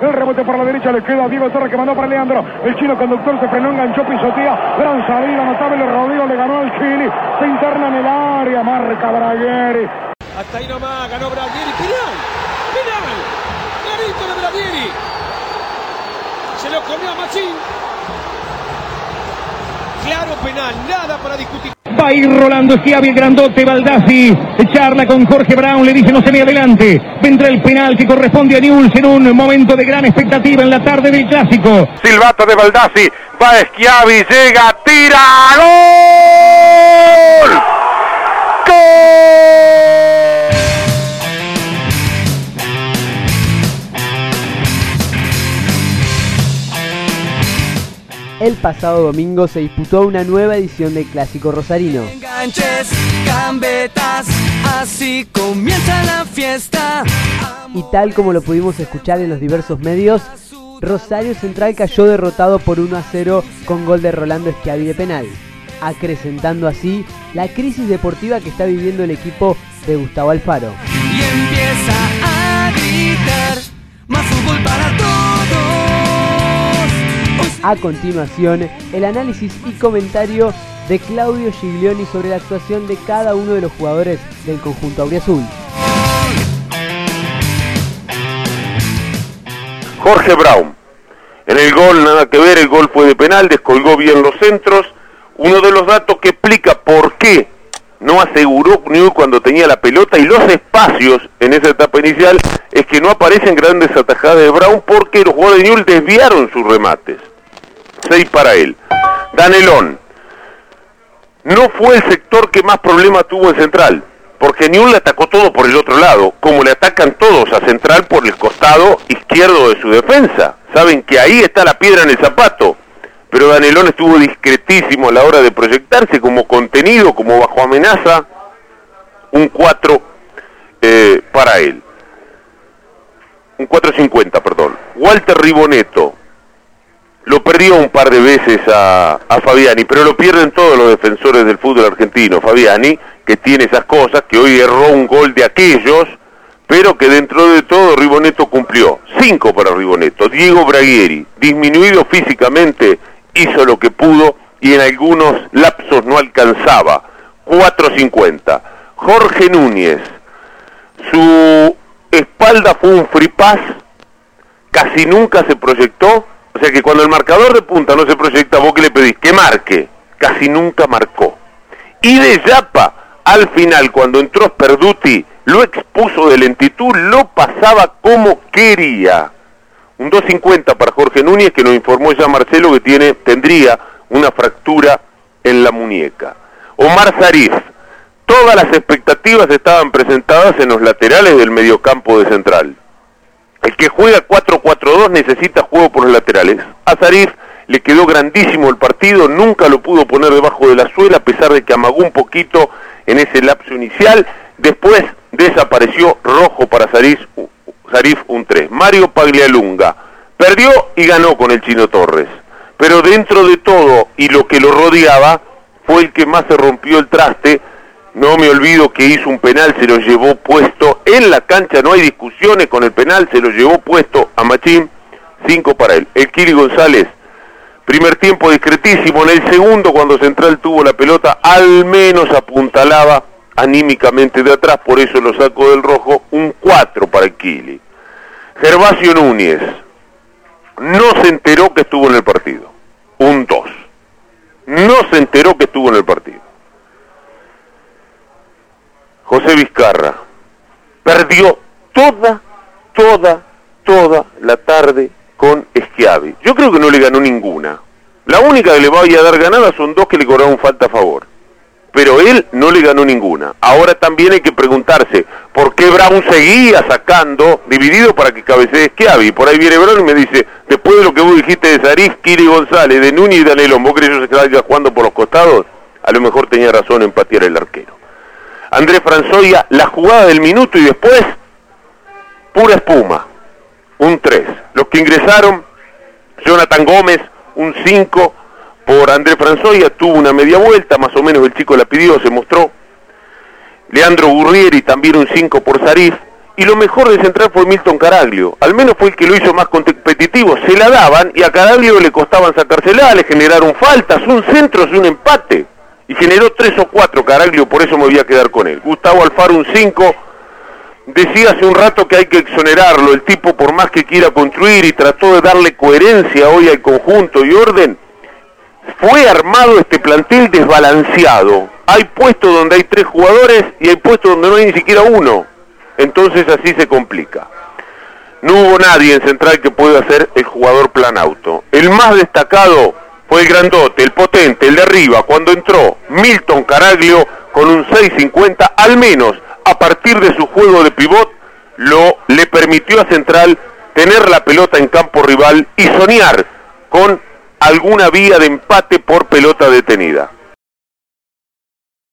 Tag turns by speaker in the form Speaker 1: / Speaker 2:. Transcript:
Speaker 1: El rebote por la derecha le queda a Diego Torres que mandó para Leandro. El chino conductor se frenó, enganchó, pisotea. Gran salida notable. Rodrigo le ganó al Chile. Se interna en el área. Marca Bragueri.
Speaker 2: Hasta ahí nomás. Ganó Bragueri. ¡Penal! ¡Penal! ¡Clarito de Bragueri! Se lo comió a Machín. Claro penal. Nada para discutir.
Speaker 3: Va a ir Rolando Schiavi, el grandote Baldassi, charla con Jorge Brown, le dice no se me adelante, vendrá el penal que corresponde a Newell's en un momento de gran expectativa en la tarde del Clásico.
Speaker 4: Silbato de Baldassi, va Schiavi, llega, tira, ¡gol! ¡Gol!
Speaker 5: El pasado domingo se disputó una nueva edición del Clásico Rosarino.
Speaker 6: Enganches, gambetas, así comienza la fiesta.
Speaker 5: Y tal como lo pudimos escuchar en los diversos medios, Rosario Central cayó derrotado por 1-0 con gol de Rolando Schiavi de penal, acrecentando así la crisis deportiva que está viviendo el equipo de Gustavo Alfaro.
Speaker 6: Y empieza a gritar, más fútbol para todos.
Speaker 5: A continuación, el análisis y comentario de Claudio Giglioni sobre la actuación de cada uno de los jugadores del conjunto auriazul.
Speaker 4: Jorge Brown, en el gol nada que ver, el gol fue de penal, descolgó bien los centros. Uno de los datos que explica por qué no aseguró Newell's cuando tenía la pelota y los espacios en esa etapa inicial es que no aparecen grandes atajadas de Brown porque los jugadores de Newell's desviaron sus remates. 6 para él. Danelón no fue el sector que más problemas tuvo en Central, porque Newell's le atacó todo por el otro lado, como le atacan todos a Central por el costado izquierdo de su defensa. Saben que ahí está la piedra en el zapato, pero Danelón estuvo discretísimo a la hora de proyectarse como contenido, como bajo amenaza. Un 4 para él. Un 4.50, perdón. Walter Riboneto lo perdió un par de veces a Fabiani, pero lo pierden todos los defensores del fútbol argentino. Fabiani, que tiene esas cosas, que hoy erró un gol de aquellos, pero que dentro de todo Riboneto cumplió. 5 para Riboneto. Diego Bragueri, disminuido físicamente, hizo lo que pudo y en algunos lapsos no alcanzaba. 4.50. Jorge Núñez, su espalda fue un free pass, casi nunca se proyectó. O sea que cuando el marcador de punta no se proyecta, vos que le pedís que marque, casi nunca marcó. Y de Yapa, al final, cuando entró Sperduti, lo expuso de lentitud, lo pasaba como quería. Un 2.50 para Jorge Núñez, que nos informó ya Marcelo que tendría una fractura en la muñeca. Omar Sarif, todas las expectativas estaban presentadas en los laterales del mediocampo de Central. El que juega 4-4-2 necesita juego por los laterales. A Sarif le quedó grandísimo el partido, nunca lo pudo poner debajo de la suela, a pesar de que amagó un poquito en ese lapso inicial. Después desapareció, rojo para Sarif, un 3. Mario Paglialunga perdió y ganó con el Chino Torres, pero dentro de todo y lo que lo rodeaba, fue el que más se rompió el traste. No me olvido que hizo un penal, se lo llevó puesto en la cancha, no hay discusiones con el penal, se lo llevó puesto a Machín. 5 para él. El Kili González, primer tiempo discretísimo. En el segundo, cuando Central tuvo la pelota, al menos apuntalaba anímicamente de atrás, por eso lo sacó del rojo. Un 4 para el Kili. Gervasio Núñez no se enteró que estuvo en el partido. Un 2. No se enteró que estuvo en el partido. José Vizcarra perdió toda la tarde con Schiavi. Yo creo que no le ganó ninguna. La única que le vaya a dar ganada son 2 que le cobraron falta a favor. Pero él no le ganó ninguna. Ahora también hay que preguntarse por qué Brown seguía sacando dividido para que cabecee Schiavi. Por ahí viene Brown y me dice, después de lo que vos dijiste de Sarif, Kili González, de Núñez y Danelón, ¿vos crees que se estaba jugando por los costados? A lo mejor tenía razón en patear el arquero. Andrés Franzoya, la jugada del minuto y después, pura espuma, un 3. Los que ingresaron, Jonathan Gómez, un 5 por Andrés Franzoya, tuvo una media vuelta, más o menos el chico la pidió, se mostró. Leandro Gurrieri, también un 5 por Sarif, y lo mejor de Central fue Milton Caraglio. Al menos fue el que lo hizo más competitivo. Se la daban y a Caraglio le costaban sacársela, le generaron faltas, un centro y un empate. Y generó 3 o 4 Caraglio, por eso me voy a quedar con él. Gustavo Alfaro un 5. Decía hace un rato que hay que exonerarlo. El tipo, por más que quiera construir y trató de darle coherencia hoy al conjunto y orden, fue armado este plantel desbalanceado. Hay puestos donde hay 3 jugadores y hay puestos donde no hay ni siquiera uno. Entonces así se complica. No hubo nadie en Central que pueda ser el jugador planauto. El más destacado fue el grandote, el potente, el de arriba, cuando entró Milton Caraglio con un 6.50, al menos a partir de su juego de pivot, le permitió a Central tener la pelota en campo rival y soñar con alguna vía de empate por pelota detenida.